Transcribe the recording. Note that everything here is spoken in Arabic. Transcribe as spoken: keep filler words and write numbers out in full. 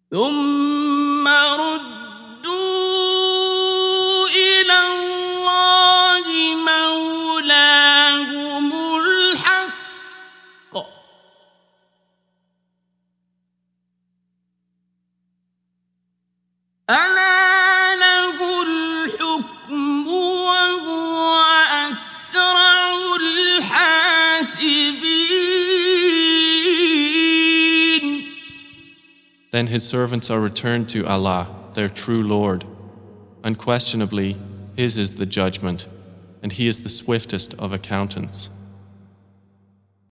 ثم ردوا إلى الله مولاهم الحق ألا له الحكم وهو أسرع الحاسبين. Then his servants are returned to Allah, their true Lord. Unquestionably, His is the judgment, and He is the swiftest of accountants.